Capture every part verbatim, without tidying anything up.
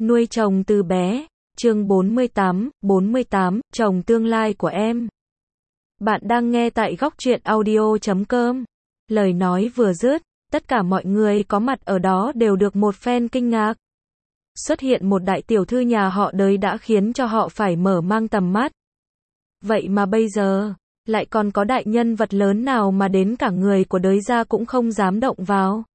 Nuôi chồng từ bé, chương bốn mươi tám, bốn mươi tám, chồng tương lai của em. Bạn đang nghe tại góc truyện audio chấm com. Lời nói vừa dứt, tất cả mọi người có mặt ở đó đều được một phen kinh ngạc. Xuất hiện một đại tiểu thư nhà họ Đới đã khiến cho họ phải mở mang tầm mắt. Vậy mà bây giờ, lại còn có đại nhân vật lớn nào mà đến cả người của Đới gia cũng không dám động vào.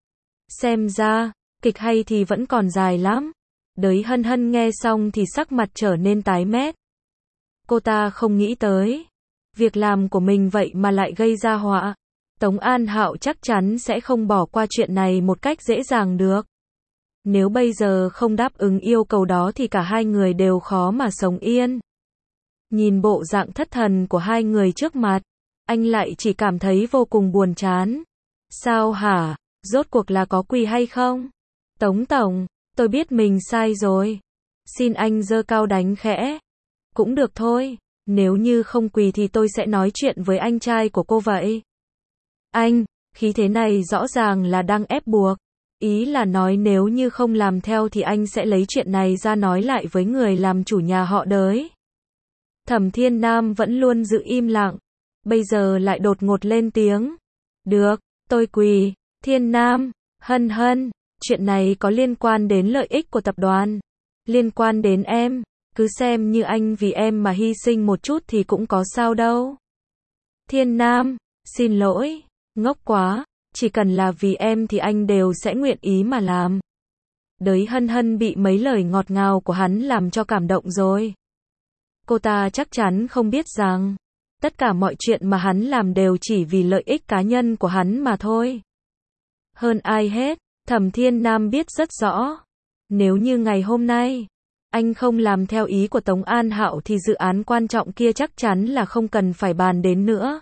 Xem ra, kịch hay thì vẫn còn dài lắm. Đới Hân Hân nghe xong thì sắc mặt trở nên tái mét. Cô ta không nghĩ tới việc làm của mình vậy mà lại gây ra họa. Tống An Hạo chắc chắn sẽ không bỏ qua chuyện này một cách dễ dàng được. Nếu bây giờ không đáp ứng yêu cầu đó thì cả hai người đều khó mà sống yên. Nhìn bộ dạng thất thần của hai người trước mặt, anh lại chỉ cảm thấy vô cùng buồn chán. Sao hả? Rốt cuộc là có quỳ hay không? Tống tổng, tôi biết mình sai rồi. Xin anh giơ cao đánh khẽ. Cũng được thôi, nếu như không quỳ thì tôi sẽ nói chuyện với anh trai của cô vậy. Anh, khí thế này rõ ràng là đang ép buộc. Ý là nói nếu như không làm theo thì anh sẽ lấy chuyện này ra nói lại với người làm chủ nhà họ Đới. Thẩm Thiên Nam vẫn luôn giữ im lặng, bây giờ lại đột ngột lên tiếng. Được, tôi quỳ. Thiên Nam, Hân Hân, chuyện này có liên quan đến lợi ích của tập đoàn. Liên quan đến em, cứ xem như anh vì em mà hy sinh một chút thì cũng có sao đâu. Thiên Nam, xin lỗi, ngốc quá, chỉ cần là vì em thì anh đều sẽ nguyện ý mà làm. Đới Hân Hân bị mấy lời ngọt ngào của hắn làm cho cảm động rồi. Cô ta chắc chắn không biết rằng, tất cả mọi chuyện mà hắn làm đều chỉ vì lợi ích cá nhân của hắn mà thôi. Hơn ai hết, Thẩm Thiên Nam biết rất rõ. Nếu như ngày hôm nay, anh không làm theo ý của Tống An Hạo thì dự án quan trọng kia chắc chắn là không cần phải bàn đến nữa.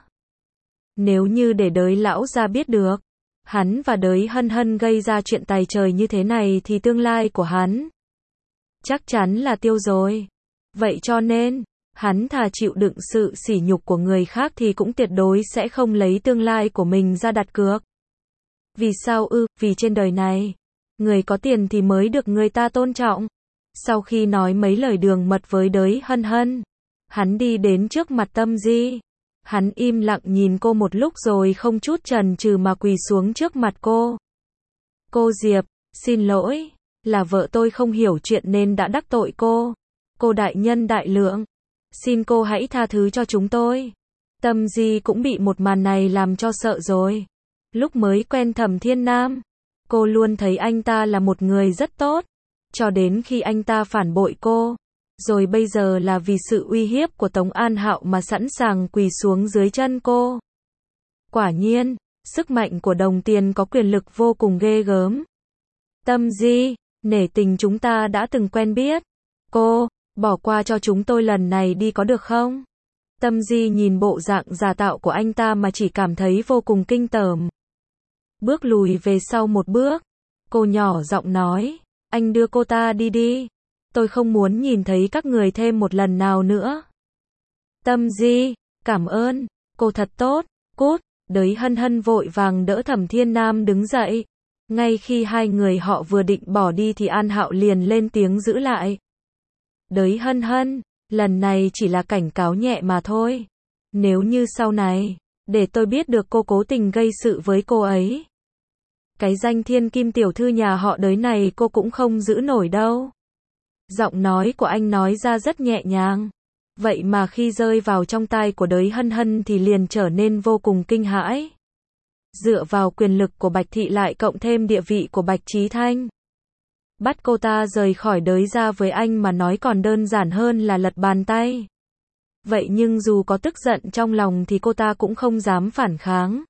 Nếu như để Đới lão gia biết được, hắn và Đới Hân Hân gây ra chuyện tày trời như thế này thì tương lai của hắn chắc chắn là tiêu rồi. Vậy cho nên, hắn thà chịu đựng sự sỉ nhục của người khác thì cũng tuyệt đối sẽ không lấy tương lai của mình ra đặt cược. Vì sao ư? Vì trên đời này, người có tiền thì mới được người ta tôn trọng. Sau khi nói mấy lời đường mật với Đới Hân Hân, hắn đi đến trước mặt Tâm Di. Hắn im lặng nhìn cô một lúc rồi không chút chần chừ mà quỳ xuống trước mặt cô. Cô Diệp, xin lỗi, là vợ tôi không hiểu chuyện nên đã đắc tội cô. Cô đại nhân đại lượng, xin cô hãy tha thứ cho chúng tôi. Tâm Di cũng bị một màn này làm cho sợ rồi. Lúc mới quen Thẩm Thiên Nam, cô luôn thấy anh ta là một người rất tốt, cho đến khi anh ta phản bội cô, rồi bây giờ là vì sự uy hiếp của Tống An Hạo mà sẵn sàng quỳ xuống dưới chân cô. Quả nhiên, sức mạnh của đồng tiền có quyền lực vô cùng ghê gớm. Tâm Di, nể tình chúng ta đã từng quen biết. Cô, bỏ qua cho chúng tôi lần này đi có được không? Tâm Di nhìn bộ dạng giả tạo của anh ta mà chỉ cảm thấy vô cùng kinh tởm. Bước lùi về sau một bước, cô nhỏ giọng nói, anh đưa cô ta đi đi. Tôi không muốn nhìn thấy các người thêm một lần nào nữa. Tâm Di, cảm ơn, cô thật tốt, cút. Đới Hân Hân vội vàng đỡ Thẩm Thiên Nam đứng dậy. Ngay khi hai người họ vừa định bỏ đi thì An Hạo liền lên tiếng giữ lại. Đới Hân Hân, lần này chỉ là cảnh cáo nhẹ mà thôi. Nếu như sau này, để tôi biết được cô cố tình gây sự với cô ấy, cái danh thiên kim tiểu thư nhà họ Đới này cô cũng không giữ nổi đâu. Giọng nói của anh nói ra rất nhẹ nhàng. Vậy mà khi rơi vào trong tai của Đới Hân Hân thì liền trở nên vô cùng kinh hãi. Dựa vào quyền lực của Bạch Thị lại cộng thêm địa vị của Bạch Chí Thanh, bắt cô ta rời khỏi Đới gia với anh mà nói còn đơn giản hơn là lật bàn tay. Vậy nhưng dù có tức giận trong lòng thì cô ta cũng không dám phản kháng.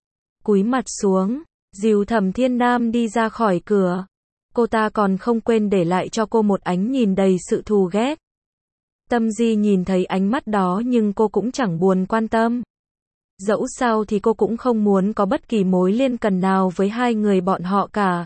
Cúi mặt xuống, dìu Thẩm Thiên Nam đi ra khỏi cửa. Cô ta còn không quên để lại cho cô một ánh nhìn đầy sự thù ghét. Tâm Di nhìn thấy ánh mắt đó nhưng cô cũng chẳng buồn quan tâm. Dẫu sao thì cô cũng không muốn có bất kỳ mối liên cần nào với hai người bọn họ cả.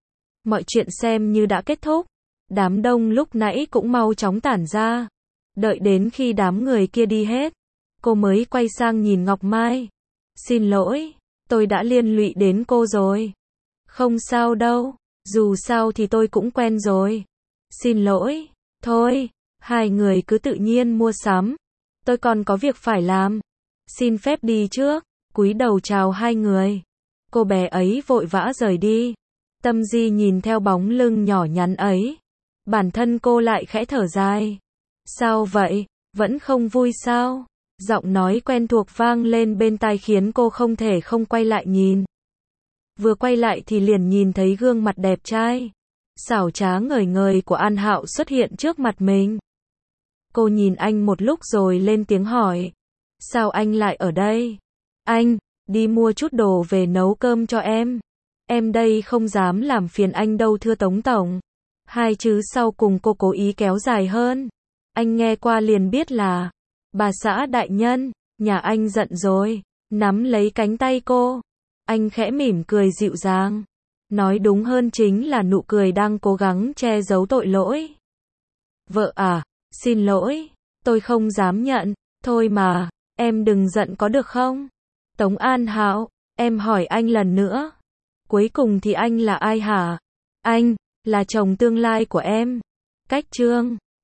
Mọi chuyện xem như đã kết thúc. Đám đông lúc nãy cũng mau chóng tản ra. Đợi đến khi đám người kia đi hết, cô mới quay sang nhìn Ngọc Mai. Xin lỗi, tôi đã liên lụy đến cô rồi. Không sao đâu, dù sao thì tôi cũng quen rồi. Xin lỗi, thôi, hai người cứ tự nhiên mua sắm. Tôi còn có việc phải làm. Xin phép đi trước, cúi đầu chào hai người. Cô bé ấy vội vã rời đi. Tâm Di nhìn theo bóng lưng nhỏ nhắn ấy. Bản thân cô lại khẽ thở dài. Sao vậy, vẫn không vui sao? Giọng nói quen thuộc vang lên bên tai khiến cô không thể không quay lại nhìn. Vừa quay lại thì liền nhìn thấy gương mặt đẹp trai, xảo trá ngời ngời của An Hạo xuất hiện trước mặt mình. Cô nhìn anh một lúc rồi lên tiếng hỏi. Sao anh lại ở đây? Anh, đi mua chút đồ về nấu cơm cho em. Em đây không dám làm phiền anh đâu thưa Tống Tổng. Hai chữ sau cùng cô cố ý kéo dài hơn. Anh nghe qua liền biết là bà xã đại nhân, nhà anh giận rồi. Nắm lấy cánh tay cô, anh khẽ mỉm cười dịu dàng. Nói đúng hơn chính là nụ cười đang cố gắng che giấu tội lỗi. Vợ à, xin lỗi, tôi không dám nhận. Thôi mà, em đừng giận có được không? Tống An Hạo, em hỏi anh lần nữa. Cuối cùng thì anh là ai hả? Anh, là chồng tương lai của em. Cách chương